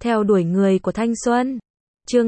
Theo đuổi người của thanh xuân. Chương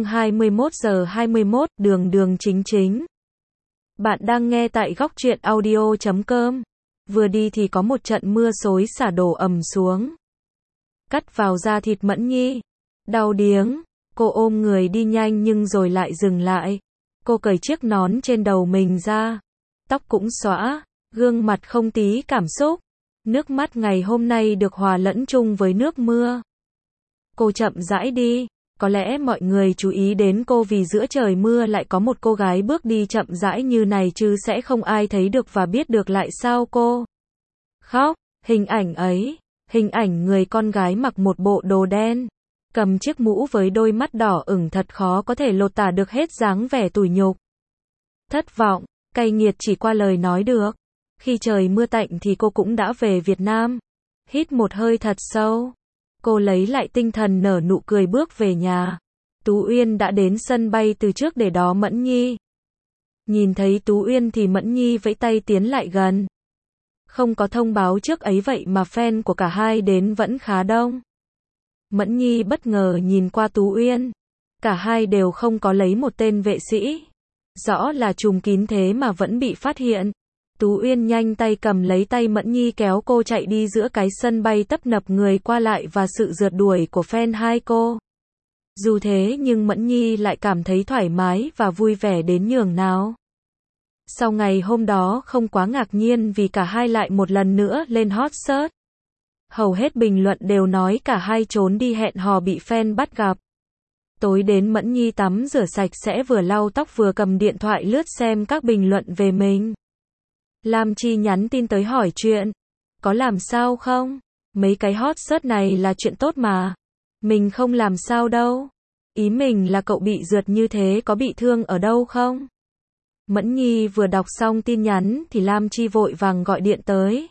21:21, đường đường chính chính. Bạn đang nghe tại góc truyện audio.com. Vừa đi thì có một trận mưa xối xả đổ ầm xuống. Cắt vào da thịt Mẫn Nhi. Đau điếng. Cô ôm người đi nhanh nhưng rồi lại dừng lại. Cô cởi chiếc nón trên đầu mình ra. Tóc cũng xõa. Gương mặt không tí cảm xúc. Nước mắt ngày hôm nay được hòa lẫn chung với nước mưa. Cô chậm rãi đi. Có lẽ mọi người chú ý đến cô vì giữa trời mưa lại có một cô gái bước đi chậm rãi như này chứ sẽ không ai thấy được và biết được lại sao cô khóc. Hình ảnh ấy, hình ảnh người con gái mặc một bộ đồ đen, cầm chiếc mũ với đôi mắt đỏ ửng thật khó có thể lột tả được hết dáng vẻ tủi nhục. Thất vọng, cay nghiệt chỉ qua lời nói được. Khi trời mưa tạnh thì cô cũng đã về Việt Nam. Hít một hơi thật sâu. Cô lấy lại tinh thần nở nụ cười bước về nhà. Tú Uyên đã đến sân bay từ trước để đón Mẫn Nhi. Nhìn thấy Tú Uyên thì Mẫn Nhi vẫy tay tiến lại gần. Không có thông báo trước ấy vậy mà fan của cả hai đến vẫn khá đông. Mẫn Nhi bất ngờ nhìn qua Tú Uyên. Cả hai đều không có lấy một tên vệ sĩ. Rõ là trùm kín thế mà vẫn bị phát hiện. Tú Uyên nhanh tay cầm lấy tay Mẫn Nhi kéo cô chạy đi giữa cái sân bay tấp nập người qua lại và sự rượt đuổi của fan hai cô. Dù thế nhưng Mẫn Nhi lại cảm thấy thoải mái và vui vẻ đến nhường nào. Sau ngày hôm đó không quá ngạc nhiên vì cả hai lại một lần nữa lên hot search. Hầu hết bình luận đều nói cả hai trốn đi hẹn hò bị fan bắt gặp. Tối đến Mẫn Nhi tắm rửa sạch sẽ vừa lau tóc vừa cầm điện thoại lướt xem các bình luận về mình. Lam Chi nhắn tin tới hỏi chuyện. Có làm sao không? Mấy cái hot search này là chuyện tốt mà. Mình không làm sao đâu. Ý mình là cậu bị rượt như thế có bị thương ở đâu không? Mẫn Nhi vừa đọc xong tin nhắn thì Lam Chi vội vàng gọi điện tới.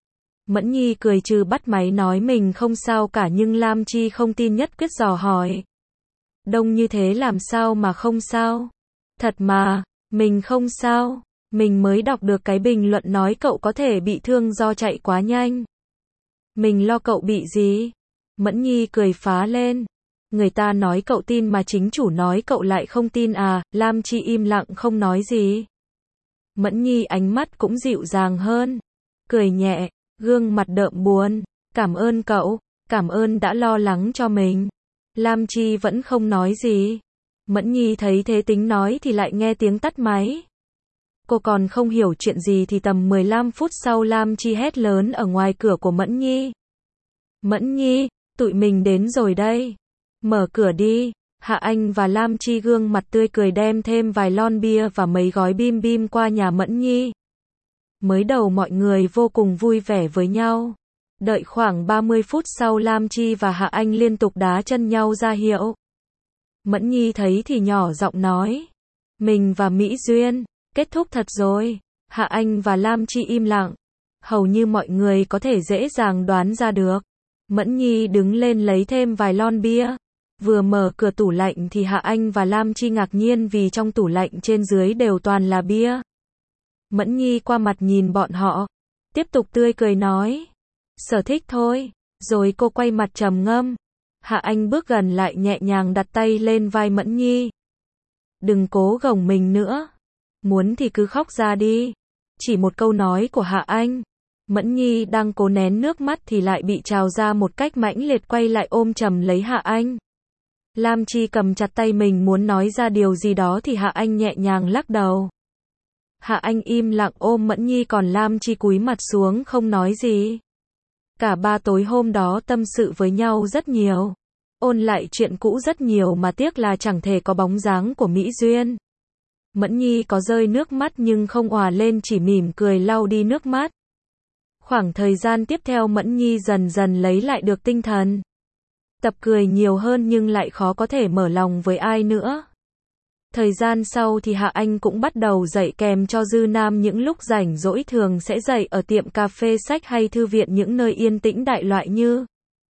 Mẫn Nhi cười trừ bắt máy nói mình không sao cả nhưng Lam Chi không tin nhất quyết dò hỏi. Đông như thế làm sao mà không sao? Thật mà, mình không sao. Mình mới đọc được cái bình luận nói cậu có thể bị thương do chạy quá nhanh. Mình lo cậu bị gì? Mẫn Nhi cười phá lên. Người ta nói cậu tin mà chính chủ nói cậu lại không tin à? Lam Chi im lặng không nói gì. Mẫn Nhi ánh mắt cũng dịu dàng hơn. Cười nhẹ, gương mặt đượm buồn. Cảm ơn cậu, cảm ơn đã lo lắng cho mình. Lam Chi vẫn không nói gì. Mẫn Nhi thấy thế tính nói thì lại nghe tiếng tắt máy. Cô còn không hiểu chuyện gì thì tầm 15 phút sau Lam Chi hét lớn ở ngoài cửa của Mẫn Nhi. Mẫn Nhi, tụi mình đến rồi đây. Mở cửa đi. Hạ Anh và Lam Chi gương mặt tươi cười đem thêm vài lon bia và mấy gói bim bim qua nhà Mẫn Nhi. Mới đầu mọi người vô cùng vui vẻ với nhau. Đợi khoảng 30 phút sau Lam Chi và Hạ Anh liên tục đá chân nhau ra hiệu. Mẫn Nhi thấy thì nhỏ giọng nói. Mình và Mỹ Duyên. Kết thúc thật rồi. Hạ Anh và Lam Chi im lặng. Hầu như mọi người có thể dễ dàng đoán ra được. Mẫn Nhi đứng lên lấy thêm vài lon bia. Vừa mở cửa tủ lạnh thì Hạ Anh và Lam Chi ngạc nhiên vì trong tủ lạnh trên dưới đều toàn là bia. Mẫn Nhi qua mặt nhìn bọn họ. Tiếp tục tươi cười nói. Sở thích thôi. Rồi cô quay mặt trầm ngâm. Hạ Anh bước gần lại nhẹ nhàng đặt tay lên vai Mẫn Nhi. Đừng cố gồng mình nữa. Muốn thì cứ khóc ra đi. Chỉ một câu nói của Hạ Anh. Mẫn Nhi đang cố nén nước mắt thì lại bị trào ra một cách mãnh liệt quay lại ôm chầm lấy Hạ Anh. Lam Chi cầm chặt tay mình muốn nói ra điều gì đó thì Hạ Anh nhẹ nhàng lắc đầu. Hạ Anh im lặng ôm Mẫn Nhi còn Lam Chi cúi mặt xuống không nói gì. Cả ba tối hôm đó tâm sự với nhau rất nhiều. Ôn lại chuyện cũ rất nhiều mà tiếc là chẳng thể có bóng dáng của Mỹ Duyên. Mẫn Nhi có rơi nước mắt nhưng không òa lên chỉ mỉm cười lau đi nước mắt. Khoảng thời gian tiếp theo Mẫn Nhi dần dần lấy lại được tinh thần. Tập cười nhiều hơn nhưng lại khó có thể mở lòng với ai nữa. Thời gian sau thì Hạ Anh cũng bắt đầu dạy kèm cho Dư Nam những lúc rảnh rỗi thường sẽ dạy ở tiệm cà phê sách hay thư viện những nơi yên tĩnh đại loại như.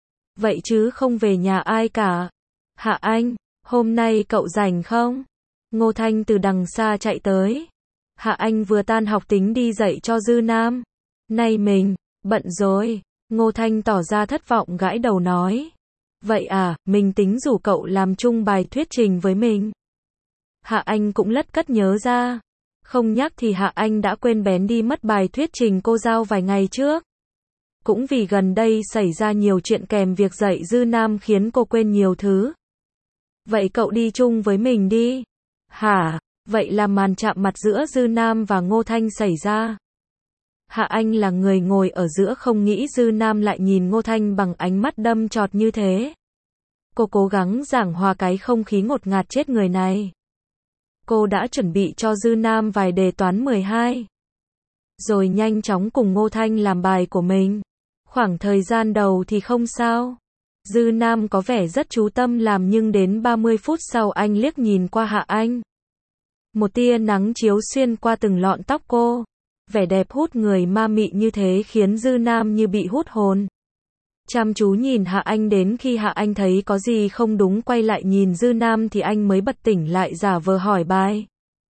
Vậy chứ không về nhà ai cả. Hạ Anh, hôm nay cậu rảnh không? Ngô Thanh từ đằng xa chạy tới. Hạ Anh vừa tan học tính đi dạy cho Dư Nam. Nay mình, bận rồi. Ngô Thanh tỏ ra thất vọng gãi đầu nói. Vậy à, mình tính rủ cậu làm chung bài thuyết trình với mình. Hạ Anh cũng lất cất nhớ ra. Không nhắc thì Hạ Anh đã quên bén đi mất bài thuyết trình cô giao vài ngày trước. Cũng vì gần đây xảy ra nhiều chuyện kèm việc dạy Dư Nam khiến cô quên nhiều thứ. Vậy cậu đi chung với mình đi. Hả? Vậy là màn chạm mặt giữa Dư Nam và Ngô Thanh xảy ra. Hạ Anh là người ngồi ở giữa không nghĩ Dư Nam lại nhìn Ngô Thanh bằng ánh mắt đâm chọt như thế. Cô cố gắng giảng hòa cái không khí ngột ngạt chết người này. Cô đã chuẩn bị cho Dư Nam vài đề toán 12. Rồi nhanh chóng cùng Ngô Thanh làm bài của mình. Khoảng thời gian đầu thì không sao. Dư Nam có vẻ rất chú tâm làm nhưng đến 30 phút sau anh liếc nhìn qua Hạ Anh. Một tia nắng chiếu xuyên qua từng lọn tóc cô. Vẻ đẹp hút người ma mị như thế khiến Dư Nam như bị hút hồn. Chăm chú nhìn Hạ Anh đến khi Hạ Anh thấy có gì không đúng quay lại nhìn Dư Nam thì anh mới bật tỉnh lại giả vờ hỏi bài.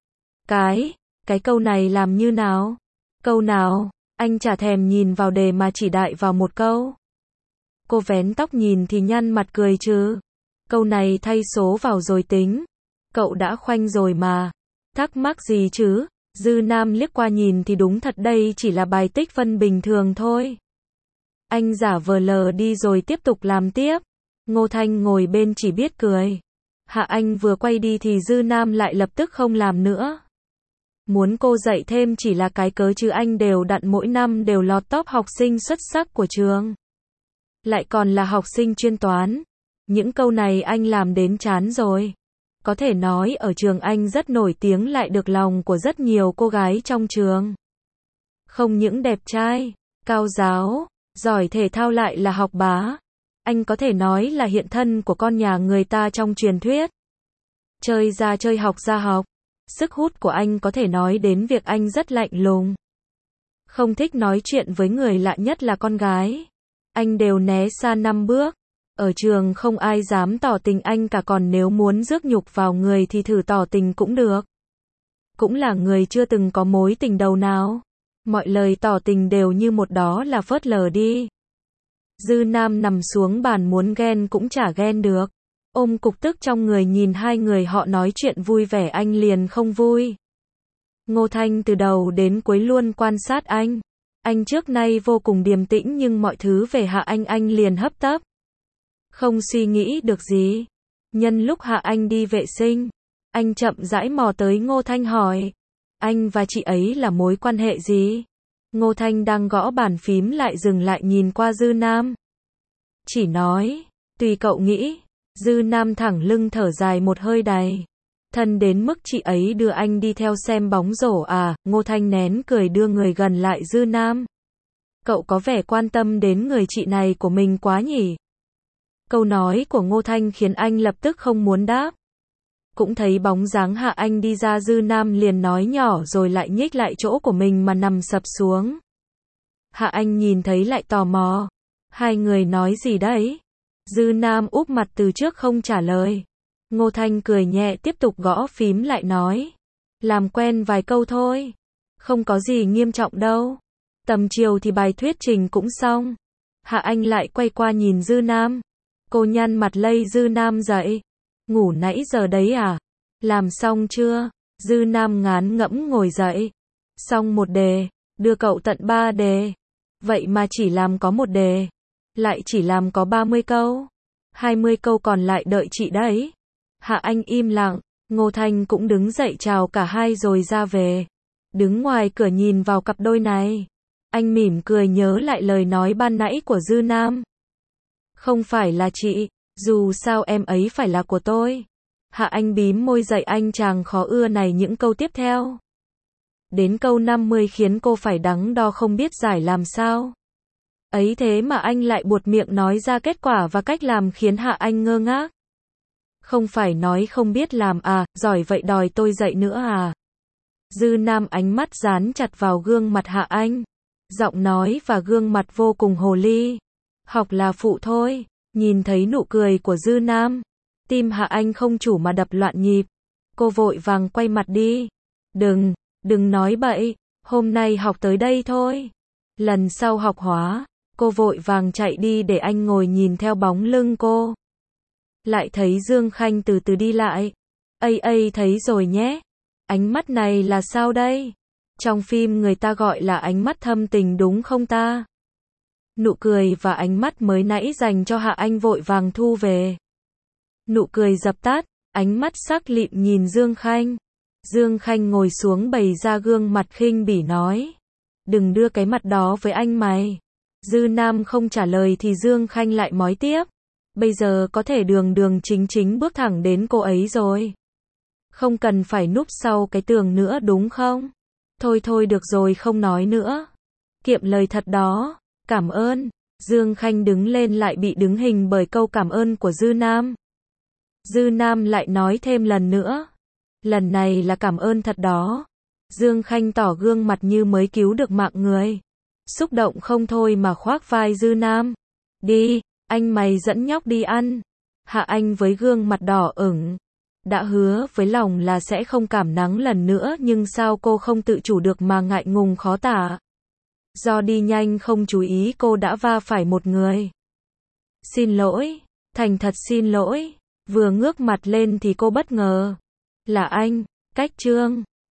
Cái câu này làm như nào? Câu nào? Anh chả thèm nhìn vào đề mà chỉ đại vào một câu. Cô vén tóc nhìn thì nhăn mặt cười chứ. Câu này thay số vào rồi tính. Cậu đã khoanh rồi mà. Thắc mắc gì chứ? Dư Nam liếc qua nhìn thì đúng thật đây chỉ là bài tích phân bình thường thôi. Anh giả vờ lờ đi rồi tiếp tục làm tiếp. Ngô Thanh ngồi bên chỉ biết cười. Hạ Anh vừa quay đi thì Dư Nam lại lập tức không làm nữa. Muốn cô dạy thêm chỉ là cái cớ chứ anh đều đặn mỗi năm đều lọt top học sinh xuất sắc của trường. Lại còn là học sinh chuyên toán. Những câu này anh làm đến chán rồi. Có thể nói ở trường anh rất nổi tiếng lại được lòng của rất nhiều cô gái trong trường. Không những đẹp trai, cao giáo, giỏi thể thao lại là học bá. Anh có thể nói là hiện thân của con nhà người ta trong truyền thuyết. Chơi ra chơi học ra học. Sức hút của anh có thể nói đến việc anh rất lạnh lùng. Không thích nói chuyện với người lạ nhất là con gái. Anh đều né xa 5 bước. Ở trường không ai dám tỏ tình anh cả còn nếu muốn rước nhục vào người thì thử tỏ tình cũng được. Cũng là người chưa từng có mối tình đầu nào. Mọi lời tỏ tình đều như một đó là phớt lờ đi. Dư Nam nằm xuống bàn muốn ghen cũng chả ghen được. Ôm cục tức trong người nhìn hai người họ nói chuyện vui vẻ anh liền không vui. Ngô Thanh từ đầu đến cuối luôn quan sát anh. Anh trước nay vô cùng điềm tĩnh nhưng mọi thứ về Hạ Anh liền hấp tấp. Không suy nghĩ được gì. Nhân lúc Hạ Anh đi vệ sinh, anh chậm rãi mò tới Ngô Thanh hỏi. Anh và chị ấy là mối quan hệ gì? Ngô Thanh đang gõ bàn phím lại dừng lại nhìn qua Dư Nam. Chỉ nói, tùy cậu nghĩ. Dư Nam thẳng lưng thở dài một hơi đầy. Thân đến mức chị ấy đưa anh đi theo xem bóng rổ à? Ngô Thanh nén cười đưa người gần lại Dư Nam. Cậu có vẻ quan tâm đến người chị này của mình quá nhỉ? Câu nói của Ngô Thanh khiến anh lập tức không muốn đáp. Cũng thấy bóng dáng Hạ Anh đi ra Dư Nam liền nói nhỏ rồi lại nhích lại chỗ của mình mà nằm sập xuống. Hạ Anh nhìn thấy lại tò mò. Hai người nói gì đấy? Dư Nam úp mặt từ trước không trả lời. Ngô Thanh cười nhẹ tiếp tục gõ phím lại nói. Làm quen vài câu thôi. Không có gì nghiêm trọng đâu. Tầm chiều thì bài thuyết trình cũng xong. Hạ Anh lại quay qua nhìn Dư Nam. Cô nhăn mặt lay Dư Nam dậy. Ngủ nãy giờ đấy à? Làm xong chưa? Dư Nam ngán ngẫm ngồi dậy. Xong một đề. Đưa cậu tận 3 đề. Vậy mà chỉ làm có một đề. Lại chỉ làm có 30 câu. 20 câu còn lại đợi chị đấy. Hạ Anh im lặng. Ngô Thanh cũng đứng dậy chào cả hai rồi ra về. Đứng ngoài cửa nhìn vào cặp đôi này. Anh mỉm cười nhớ lại lời nói ban nãy của Dư Nam. Không phải là chị, dù sao em ấy phải là của tôi. Hạ Anh bím môi dạy anh chàng khó ưa này những câu tiếp theo. Đến câu 50 khiến cô phải đắn đo không biết giải làm sao. Ấy thế mà anh lại buột miệng nói ra kết quả và cách làm khiến Hạ Anh ngơ ngác. Không phải nói không biết làm à, giỏi vậy đòi tôi dạy nữa à. Dư Nam ánh mắt dán chặt vào gương mặt Hạ Anh. Giọng nói và gương mặt vô cùng hồ ly. Học là phụ thôi. Nhìn thấy nụ cười của Dư Nam. Tim Hạ Anh không chủ mà đập loạn nhịp. Cô vội vàng quay mặt đi. Đừng nói bậy. Hôm nay học tới đây thôi. Lần sau học hóa. Cô vội vàng chạy đi để anh ngồi nhìn theo bóng lưng cô. lại thấy Dương Khanh từ từ đi lại. Thấy rồi nhé. Ánh mắt này là sao đây? Trong phim người ta gọi là ánh mắt thâm tình đúng không ta? Nụ cười và ánh mắt mới nãy dành cho Hạ Anh vội vàng thu về. Nụ cười dập tắt, ánh mắt sắc lịm nhìn Dương Khanh. Dương Khanh ngồi xuống bày ra gương mặt khinh bỉ nói. Đừng đưa cái mặt đó với anh mày. Dư Nam không trả lời thì Dương Khanh lại mói tiếp. Bây giờ có thể đường đường chính chính bước thẳng đến cô ấy rồi. Không cần phải núp sau cái tường nữa đúng không? Thôi được rồi không nói nữa. Kiệm lời thật đó. Cảm ơn. Dương Khanh đứng lên lại bị đứng hình bởi câu cảm ơn của Dư Nam. Dư Nam lại nói thêm lần nữa. Lần này là cảm ơn thật đó. Dương Khanh tỏ gương mặt như mới cứu được mạng người. Xúc động không thôi mà khoác vai Dư Nam. Đi, anh mày dẫn nhóc đi ăn. Hạ Anh với gương mặt đỏ ửng. Đã hứa với lòng là sẽ không cảm nắng lần nữa nhưng sao cô không tự chủ được mà ngại ngùng khó tả. Do đi nhanh không chú ý cô đã va phải một người. Xin lỗi, thành thật xin lỗi. Vừa ngước mặt lên thì cô bất ngờ. Là anh, Cách Trương.